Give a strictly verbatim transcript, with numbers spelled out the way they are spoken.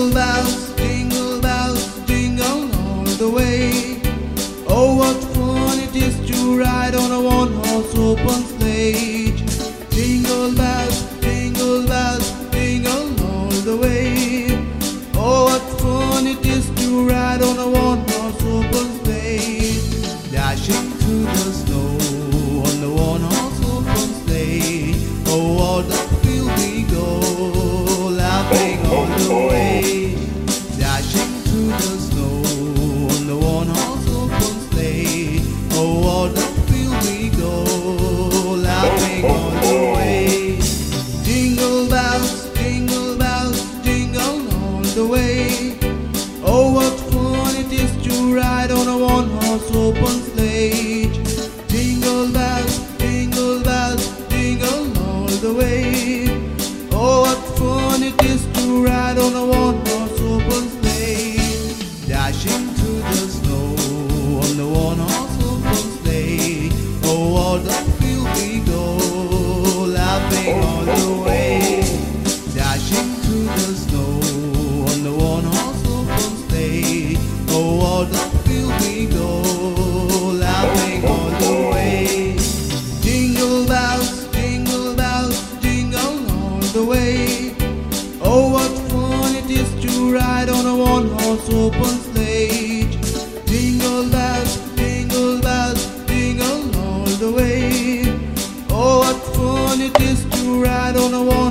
Jingle bells, jingle bells, jingle all the way. Oh, what fun it is to ride on a one-horse open sleigh. Jingle bells, jingle bells, jingle all the way. Oh, what fun it is to ride on a one-horse open sleigh. Dashing through the snow on the one-horse open sleigh. Oh, what a field we go, laughing all the way. Dashing through the snow on the one-horse open sleigh. Oh, what a field we go, laughing all the way. Jingle bells, jingle bells, jingle all the way. Oh, what fun it is to ride on a one-horse open sleigh. Jingle bells, jingle bells, jingle all the way. Oh, what fun it is to ride on a one-horse open sleigh. Dashing through the snow on the one-horse open sleigh. Oh, what a field we go, laughing all the way. Dashing through the snow on the one-horse open sleigh. Oh, what a field we go, laughing all the way. Jingle bells, jingle bells, jingle all the way. Oh, what fun it is to ride on a one-horse open sleigh. Jingle bells, jingle bells, jingle all the way. Oh, what fun it is to ride on a one